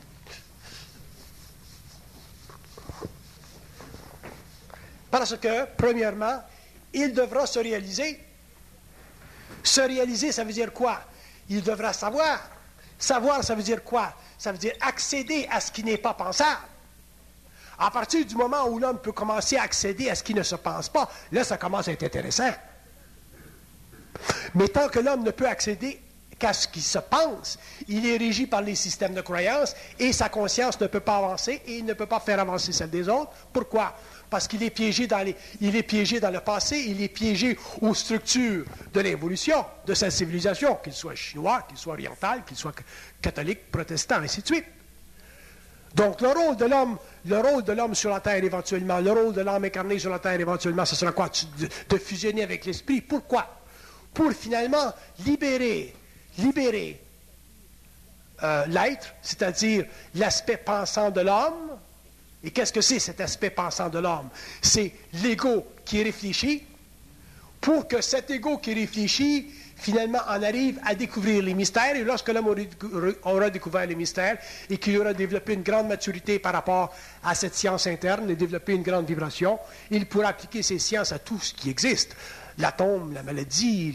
parce que, premièrement, il devra se réaliser. Se réaliser, ça veut dire quoi? Il devra savoir. Savoir, ça veut dire quoi? Ça veut dire accéder à ce qui n'est pas pensable. À partir du moment où l'homme peut commencer à accéder à ce qui ne se pense pas, là, ça commence à être intéressant. Mais tant que l'homme ne peut accéder qu'à ce qui se pense, il est régi par les systèmes de croyance et sa conscience ne peut pas avancer et il ne peut pas faire avancer celle des autres. Pourquoi? Parce qu'il est piégé dans le passé, il est piégé aux structures de l'évolution de sa civilisation, qu'il soit chinois, qu'il soit oriental, qu'il soit catholique, protestant, ainsi de suite. Donc, le rôle de l'homme sur la terre éventuellement, le rôle de l'âme incarnée sur la terre éventuellement, ce sera quoi? De fusionner avec l'esprit. Pourquoi? Pour finalement libérer l'être, c'est-à-dire l'aspect pensant de l'homme. Et qu'est-ce que c'est cet aspect pensant de l'homme? C'est l'ego qui réfléchit, pour que cet ego qui réfléchit, finalement, en arrive à découvrir les mystères. Et lorsque l'homme aura découvert les mystères et qu'il aura développé une grande maturité par rapport à cette science interne et développé une grande vibration, il pourra appliquer ces sciences à tout ce qui existe. L'atome, la maladie,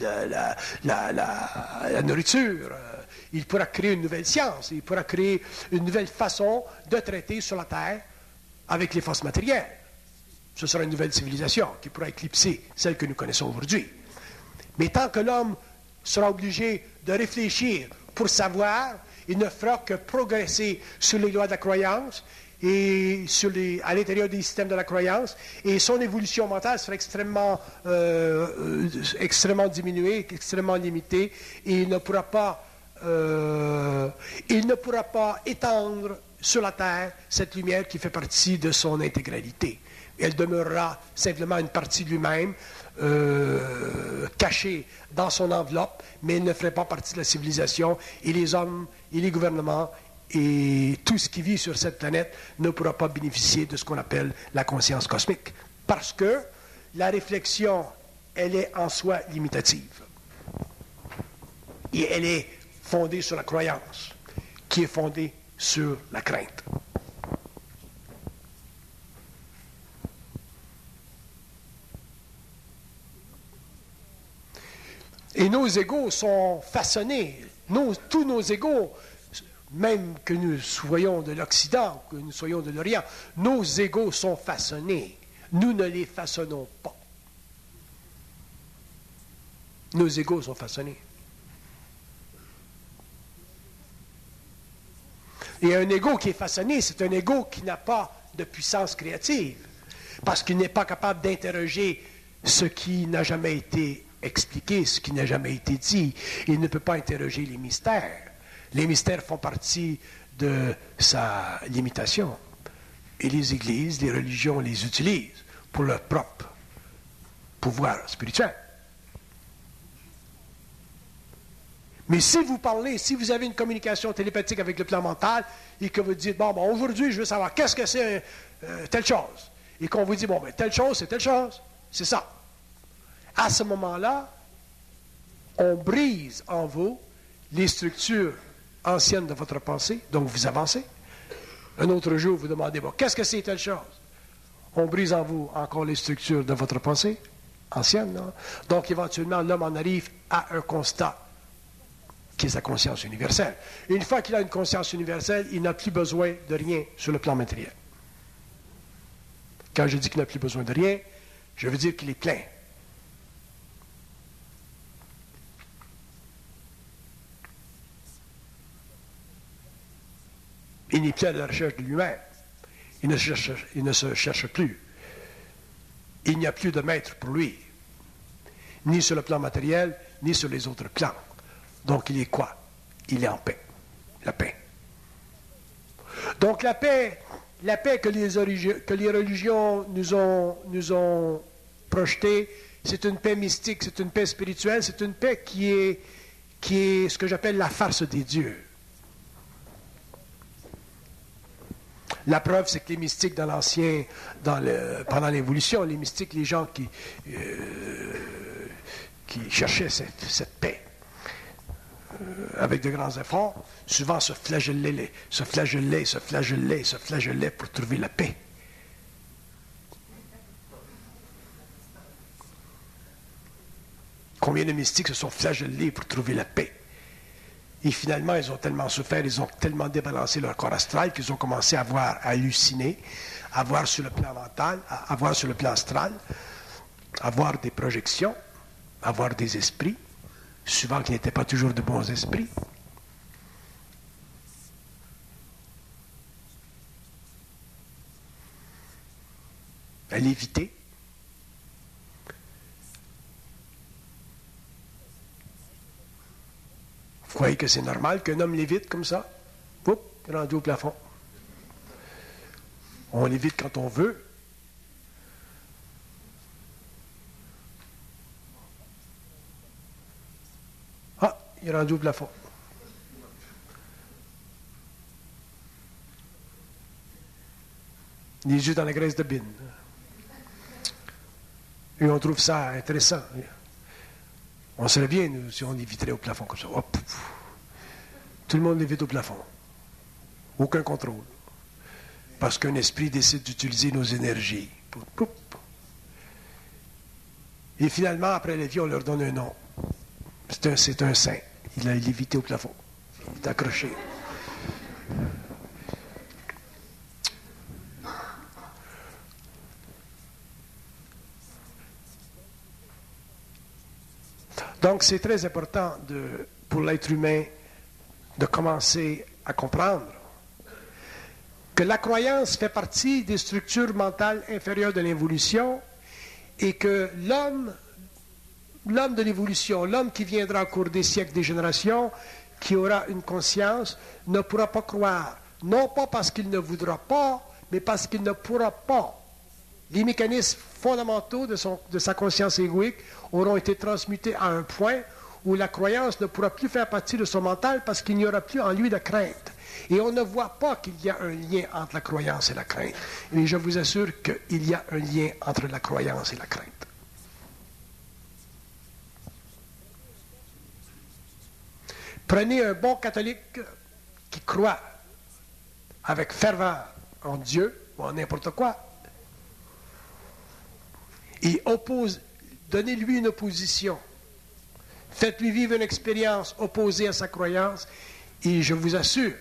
la nourriture. Il pourra créer une nouvelle science. Il pourra créer une nouvelle façon de traiter sur la Terre avec les forces matérielles. Ce sera une nouvelle civilisation qui pourra éclipser celle que nous connaissons aujourd'hui. Mais tant que l'homme sera obligé de réfléchir pour savoir, il ne fera que progresser sur les lois de la croyance et à l'intérieur des systèmes de la croyance, et son évolution mentale sera extrêmement diminuée, extrêmement limitée, et il ne pourra pas étendre sur la terre cette lumière qui fait partie de son intégralité. Elle demeurera simplement une partie de lui-même, cachée dans son enveloppe, mais elle ne ferait pas partie de la civilisation, et les hommes et les gouvernements et tout ce qui vit sur cette planète ne pourra pas bénéficier de ce qu'on appelle la conscience cosmique. Parce que la réflexion, elle est en soi limitative. Et elle est fondée sur la croyance, qui est fondée sur la crainte. Et nos égos sont façonnés. Tous nos égos, même que nous soyons de l'Occident, que nous soyons de l'Orient, nos égos sont façonnés. Nous ne les façonnons pas. Nos égos sont façonnés. Et un ego qui est façonné, c'est un ego qui n'a pas de puissance créative, parce qu'il n'est pas capable d'interroger ce qui n'a jamais été expliqué, ce qui n'a jamais été dit. Il ne peut pas interroger les mystères. Les mystères font partie de sa limitation. Et les églises, les religions les utilisent pour leur propre pouvoir spirituel. Mais si vous parlez, si vous avez une communication télépathique avec le plan mental et que vous dites, bon, aujourd'hui, je veux savoir qu'est-ce que c'est telle chose. Et qu'on vous dit, bon, telle chose, c'est telle chose. C'est ça. À ce moment-là, on brise en vous les structures anciennes de votre pensée, donc vous avancez. Un autre jour, vous demandez, bon, qu'est-ce que c'est telle chose? On brise en vous encore les structures de votre pensée ancienne, non? Donc, éventuellement, l'homme en arrive à un constat qui est sa conscience universelle. Et une fois qu'il a une conscience universelle, il n'a plus besoin de rien sur le plan matériel. Quand je dis qu'il n'a plus besoin de rien, je veux dire qu'il est plein. Il n'est plus à la recherche de lui-même. Il ne se cherche plus. Il n'y a plus de maître pour lui, ni sur le plan matériel, ni sur les autres plans. Donc il est quoi? Il est en paix. La paix. Donc la paix que les religions nous ont projetée, c'est une paix mystique, c'est une paix spirituelle, c'est une paix qui est ce que j'appelle la farce des dieux. La preuve, c'est que les mystiques dans l'ancien, pendant l'évolution, les mystiques, les gens qui cherchaient cette paix, avec de grands efforts, souvent se flagellaient pour trouver la paix. Combien de mystiques se sont flagellés pour trouver la paix? Et finalement, ils ont tellement souffert, ils ont tellement débalancé leur corps astral qu'ils ont commencé à halluciner, à voir sur le plan mental, à voir sur le plan astral, à voir des projections, à voir des esprits, souvent qui n'étaient pas toujours de bons esprits. À l'éviter. Vous croyez que c'est normal qu'un homme lévite comme ça? Oups, rendu au plafond. On lévite quand on veut. Ah, il est rendu au plafond. Les yeux dans la graisse de bine. Et on trouve ça intéressant. On serait bien, nous, si on éviterait au plafond comme ça. Hop. Tout le monde évite au plafond. Aucun contrôle. Parce qu'un esprit décide d'utiliser nos énergies. Et finalement, après la vie, on leur donne un nom. C'est un saint. Il a lévité au plafond. Il est accroché. Donc, c'est très important pour l'être humain de commencer à comprendre que la croyance fait partie des structures mentales inférieures de l'évolution et que l'homme de l'évolution, l'homme qui viendra au cours des siècles, des générations, qui aura une conscience, ne pourra pas croire, non pas parce qu'il ne voudra pas, mais parce qu'il ne pourra pas. Les mécanismes fondamentaux de sa conscience égoïque auront été transmutés à un point où la croyance ne pourra plus faire partie de son mental parce qu'il n'y aura plus en lui de crainte. Et on ne voit pas qu'il y a un lien entre la croyance et la crainte. Mais je vous assure qu'il y a un lien entre la croyance et la crainte. Prenez un bon catholique qui croit avec ferveur en Dieu ou en n'importe quoi, et donnez-lui une opposition. Faites-lui vivre une expérience opposée à sa croyance, et je vous assure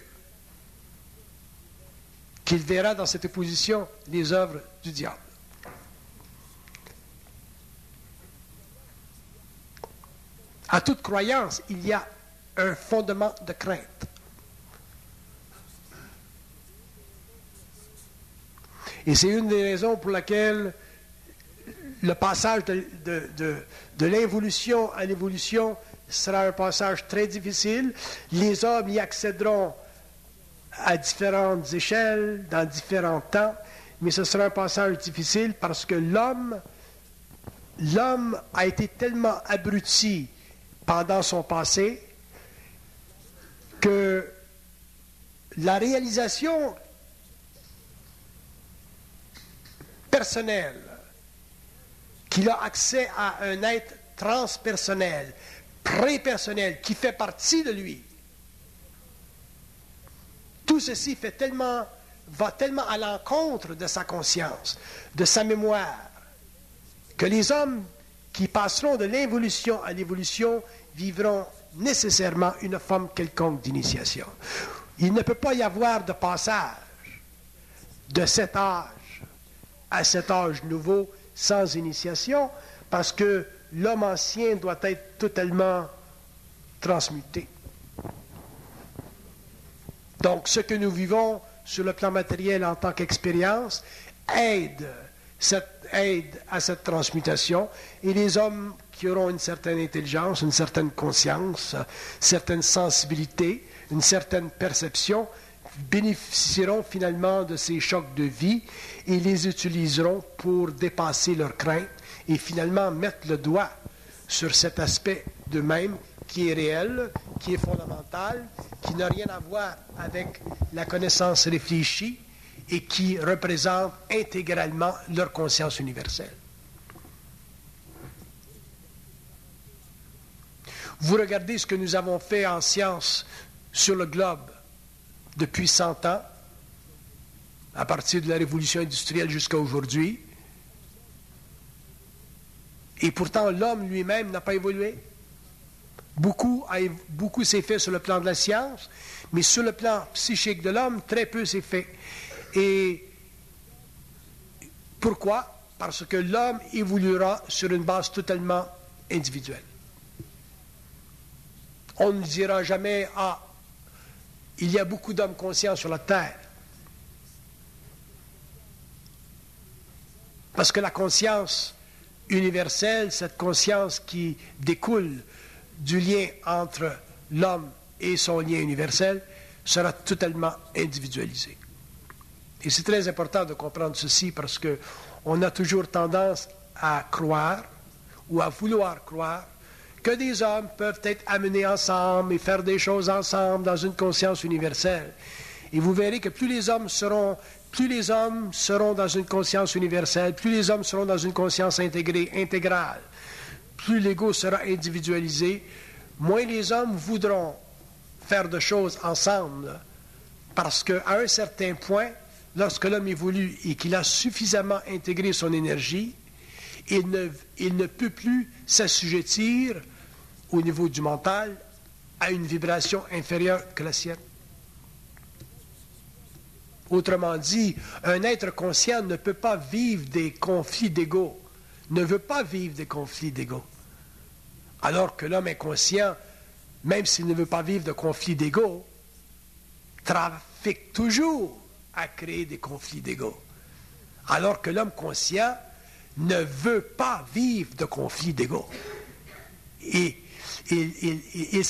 qu'il verra dans cette opposition les œuvres du diable. À toute croyance, il y a un fondement de crainte. Et c'est une des raisons pour laquelle le passage de l'involution à l'évolution sera un passage très difficile. Les hommes y accéderont à différentes échelles, dans différents temps, mais ce sera un passage difficile parce que l'homme a été tellement abruti pendant son passé que la réalisation personnelle qu'il a accès à un être transpersonnel, prépersonnel, qui fait partie de lui. Tout ceci va tellement à l'encontre de sa conscience, de sa mémoire, que les hommes qui passeront de l'involution à l'évolution vivront nécessairement une forme quelconque d'initiation. Il ne peut pas y avoir de passage de cet âge à cet âge nouveau sans initiation, parce que l'homme ancien doit être totalement transmuté. Donc, ce que nous vivons sur le plan matériel en tant qu'expérience aide à cette transmutation, et les hommes qui auront une certaine intelligence, une certaine conscience, une certaine sensibilité, une certaine perception, bénéficieront finalement de ces chocs de vie et les utiliseront pour dépasser leurs craintes et finalement mettre le doigt sur cet aspect d'eux-mêmes qui est réel, qui est fondamental, qui n'a rien à voir avec la connaissance réfléchie et qui représente intégralement leur conscience universelle. Vous regardez ce que nous avons fait en science sur le globe depuis 100 ans, à partir de la révolution industrielle jusqu'à aujourd'hui. Et pourtant, l'homme lui-même n'a pas évolué. Beaucoup s'est fait sur le plan de la science, mais sur le plan psychique de l'homme, très peu s'est fait. Et pourquoi? Parce que l'homme évoluera sur une base totalement individuelle. On ne dira jamais « Ah, il y a beaucoup d'hommes conscients sur la Terre. » Parce que la conscience universelle, cette conscience qui découle du lien entre l'homme et son lien universel, sera totalement individualisée. Et c'est très important de comprendre ceci parce qu'on a toujours tendance à croire ou à vouloir croire que des hommes peuvent être amenés ensemble et faire des choses ensemble dans une conscience universelle. Et vous verrez que plus les hommes seront dans une conscience universelle, plus les hommes seront dans une conscience intégrale, plus l'ego sera individualisé, moins les hommes voudront faire de choses ensemble, parce qu'à un certain point, lorsque l'homme évolue et qu'il a suffisamment intégré son énergie, il ne peut plus s'assujettir au niveau du mental à une vibration inférieure que la sienne. Autrement dit, un être conscient ne peut pas vivre des conflits d'ego, ne veut pas vivre des conflits d'ego. Alors que l'homme inconscient, même s'il ne veut pas vivre de conflits d'ego, trafique toujours à créer des conflits d'ego. Alors que l'homme conscient ne veut pas vivre de conflits d'ego. Et il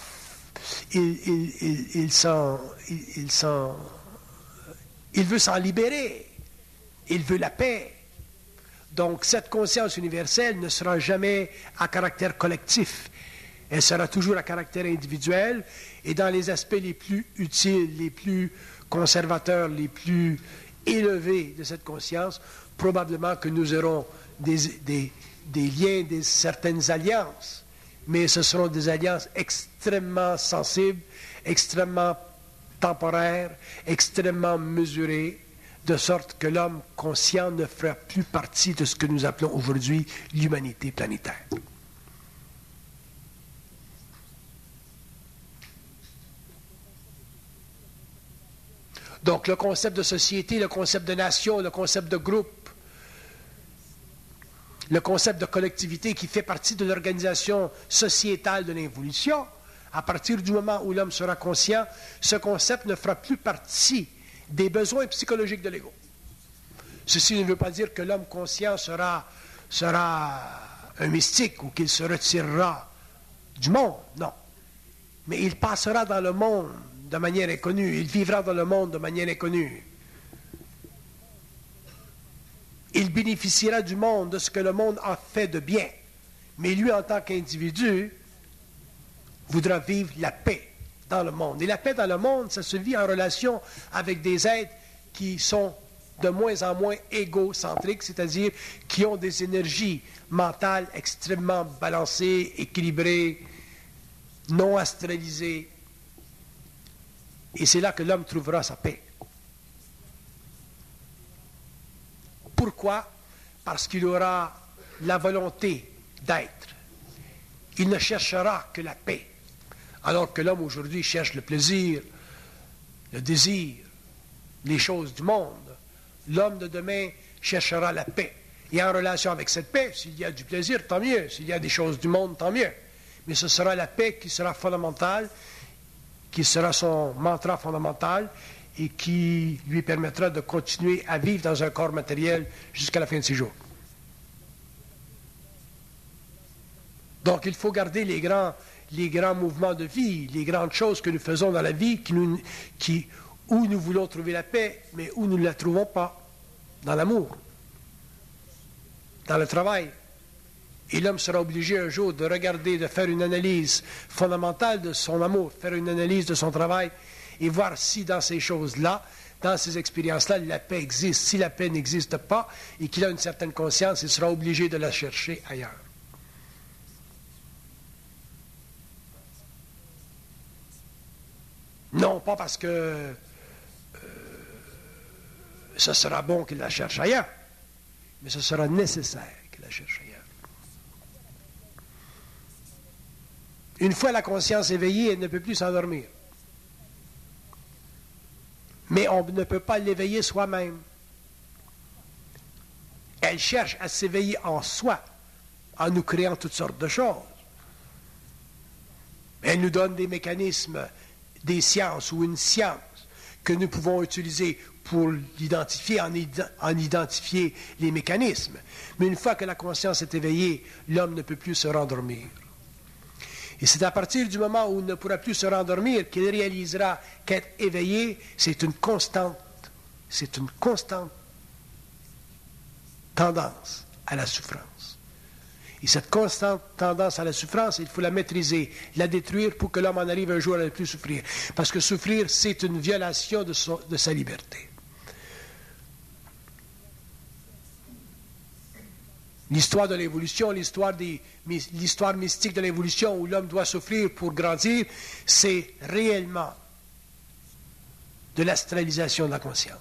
veut s'en libérer. Il veut la paix. Donc, cette conscience universelle ne sera jamais à caractère collectif. Elle sera toujours à caractère individuel et dans les aspects les plus utiles, les plus conservateurs, les plus élevés de cette conscience, probablement que nous aurons des liens, certaines alliances. Mais ce seront des alliances extrêmement sensibles, extrêmement temporaires, extrêmement mesurées, de sorte que l'homme conscient ne fera plus partie de ce que nous appelons aujourd'hui l'humanité planétaire. Donc le concept de société, le concept de nation, le concept de groupe, le concept de collectivité qui fait partie de l'organisation sociétale de l'évolution, à partir du moment où l'homme sera conscient, ce concept ne fera plus partie des besoins psychologiques de l'ego. Ceci ne veut pas dire que l'homme conscient sera un mystique ou qu'il se retirera du monde, non. Mais il passera dans le monde de manière inconnue, il vivra dans le monde de manière inconnue. Il bénéficiera du monde, de ce que le monde a fait de bien. Mais lui, en tant qu'individu, voudra vivre la paix dans le monde. Et la paix dans le monde, ça se vit en relation avec des êtres qui sont de moins en moins égocentriques, c'est-à-dire qui ont des énergies mentales extrêmement balancées, équilibrées, non astralisées. Et c'est là que l'homme trouvera sa paix. Pourquoi? Parce qu'il aura la volonté d'être. Il ne cherchera que la paix. Alors que l'homme aujourd'hui cherche le plaisir, le désir, les choses du monde. L'homme de demain cherchera la paix. Et en relation avec cette paix, s'il y a du plaisir, tant mieux. S'il y a des choses du monde, tant mieux. Mais ce sera la paix qui sera fondamentale, qui sera son mantra fondamental et qui lui permettra de continuer à vivre dans un corps matériel jusqu'à la fin de ses jours. Donc il faut garder les grands mouvements de vie, les grandes choses que nous faisons dans la vie, où nous voulons trouver la paix, mais où nous ne la trouvons pas, dans l'amour, dans le travail. Et l'homme sera obligé un jour de regarder, de faire une analyse fondamentale de son amour, faire une analyse de son travail et voir si dans ces choses-là, dans ces expériences-là, la paix existe. Si la paix n'existe pas et qu'il a une certaine conscience, il sera obligé de la chercher ailleurs. Non pas parce que ce sera bon qu'il la cherche ailleurs, mais ce sera nécessaire qu'il la cherche ailleurs. Une fois la conscience éveillée, elle ne peut plus s'endormir. Mais on ne peut pas l'éveiller soi-même. Elle cherche à s'éveiller en soi, en nous créant toutes sortes de choses. Elle nous donne des mécanismes, des sciences ou une science que nous pouvons utiliser pour l'identifier, en identifier les mécanismes. Mais une fois que la conscience est éveillée, l'homme ne peut plus se rendormir. Et c'est à partir du moment où il ne pourra plus se rendormir qu'il réalisera qu'être éveillé, c'est une constante tendance à la souffrance. Et cette constante tendance à la souffrance, il faut la maîtriser, la détruire pour que l'homme en arrive un jour à ne plus souffrir. Parce que souffrir, c'est une violation de sa liberté. L'histoire de l'évolution, l'histoire mystique de l'évolution où l'homme doit souffrir pour grandir, c'est réellement de l'astralisation de la conscience.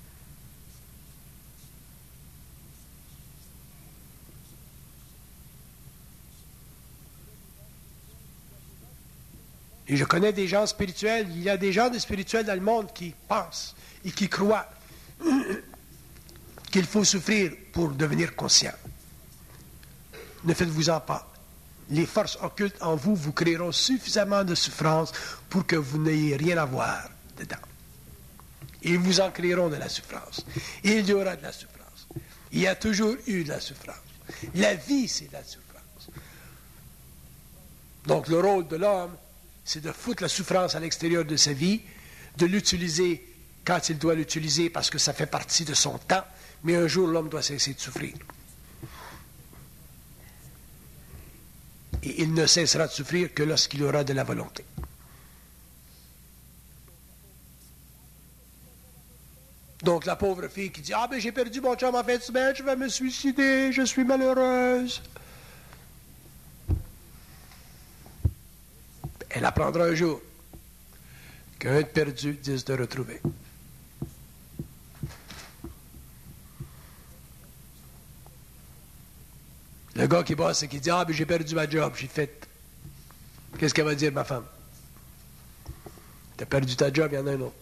Et je connais des gens spirituels, il y a des gens de spirituels dans le monde qui pensent et qui croient qu'il faut souffrir pour devenir conscient. Ne faites-vous-en pas. Les forces occultes en vous vous créeront suffisamment de souffrance pour que vous n'ayez rien à voir dedans. Ils vous en créeront de la souffrance. Il y aura de la souffrance. Il y a toujours eu de la souffrance. La vie, c'est de la souffrance. Donc le rôle de l'homme, c'est de foutre la souffrance à l'extérieur de sa vie, de l'utiliser quand il doit l'utiliser parce que ça fait partie de son temps, mais un jour l'homme doit cesser de souffrir. Et il ne cessera de souffrir que lorsqu'il aura de la volonté. Donc la pauvre fille qui dit « Ah, ben j'ai perdu mon chum en fin de semaine, je vais me suicider, je suis malheureuse. » Elle apprendra un jour qu'un de perdu, 10 de retrouvé. Le gars qui bosse et qui dit « Ah, mais j'ai perdu ma job, j'ai fait. » Qu'est-ce qu'elle va dire, ma femme? Tu as perdu ta job, il y en a un autre.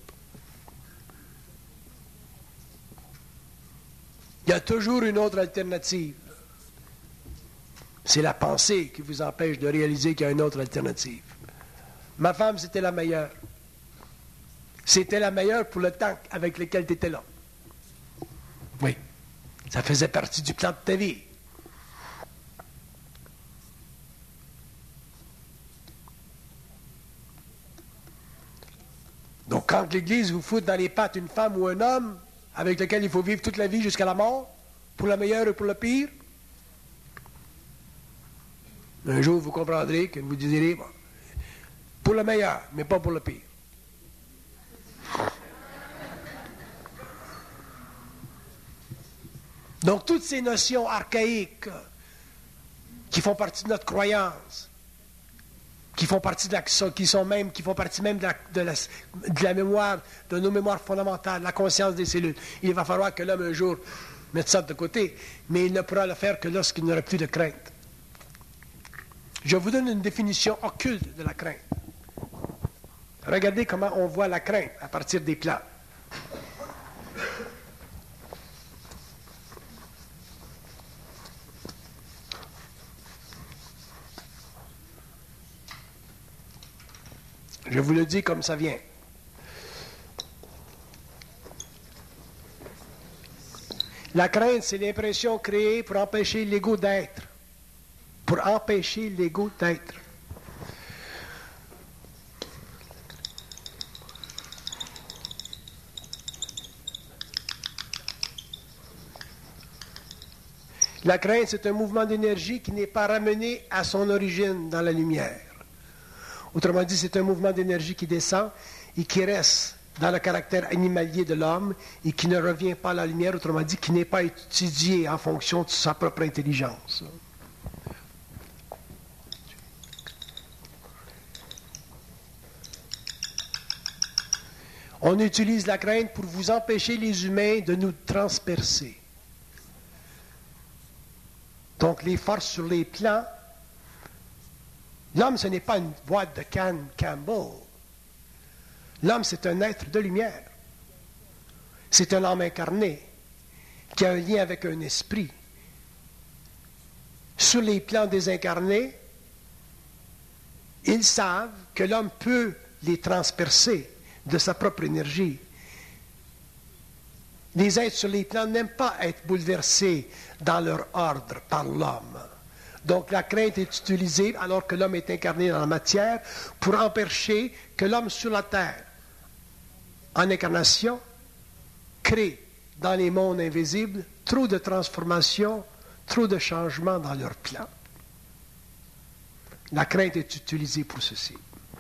Il y a toujours une autre alternative. C'est la pensée qui vous empêche de réaliser qu'il y a une autre alternative. Ma femme, c'était la meilleure. C'était la meilleure pour le temps avec lequel tu étais là. Oui. Ça faisait partie du plan de ta vie. Donc, quand l'Église vous fout dans les pattes une femme ou un homme avec lequel il faut vivre toute la vie jusqu'à la mort, pour le meilleur et pour le pire, un jour vous comprendrez que vous direz, bon, pour le meilleur, mais pas pour le pire. Donc, toutes ces notions archaïques qui font partie de notre croyance, qui font partie qui font partie même de la mémoire, de nos mémoires fondamentales, la conscience des cellules. Il va falloir que l'homme un jour mette ça de côté, mais il ne pourra le faire que lorsqu'il n'aura plus de crainte. Je vous donne une définition occulte de la crainte. Regardez comment on voit la crainte à partir des plans. Je vous le dis comme ça vient. La crainte, c'est l'impression créée pour empêcher l'ego d'être. Pour empêcher l'ego d'être. La crainte, c'est un mouvement d'énergie qui n'est pas ramené à son origine dans la lumière. Autrement dit, c'est un mouvement d'énergie qui descend et qui reste dans le caractère animalier de l'homme et qui ne revient pas à la lumière, autrement dit, qui n'est pas étudié en fonction de sa propre intelligence. On utilise la crainte pour vous empêcher, les humains, de nous transpercer. Donc, les forces sur les plans. L'homme, ce n'est pas une boîte de canne Campbell. L'homme, c'est un être de lumière. C'est un homme incarné qui a un lien avec un esprit. Sur les plans désincarnés, ils savent que l'homme peut les transpercer de sa propre énergie. Les êtres sur les plans n'aiment pas être bouleversés dans leur ordre par l'homme. Donc la crainte est utilisée alors que l'homme est incarné dans la matière pour empêcher que l'homme sur la terre, en incarnation, crée dans les mondes invisibles trop de transformations, trop de changements dans leur plan. La crainte est utilisée pour ceci.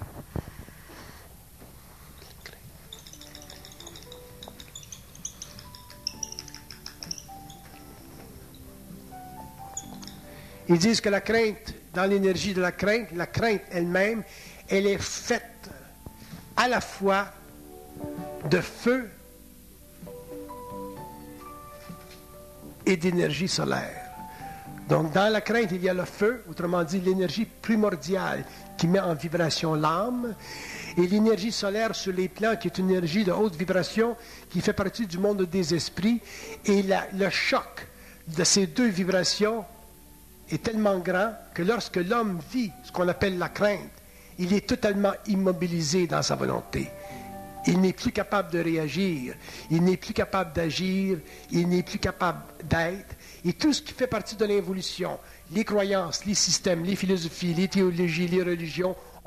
Ils disent que la crainte, dans l'énergie de la crainte elle-même, elle est faite à la fois de feu et d'énergie solaire. Donc, dans la crainte, il y a le feu, autrement dit, l'énergie primordiale qui met en vibration l'âme, et l'énergie solaire sur les plans, qui est une énergie de haute vibration, qui fait partie du monde des esprits, et le choc de ces deux vibrations est tellement grand que lorsque l'homme vit ce qu'on appelle la crainte, il est totalement immobilisé dans sa volonté. Il n'est plus capable de réagir, il n'est plus capable d'agir, il n'est plus capable d'être. Et tout ce qui fait partie de l'évolution, les croyances, les systèmes, les philosophies, les théologies, les religions,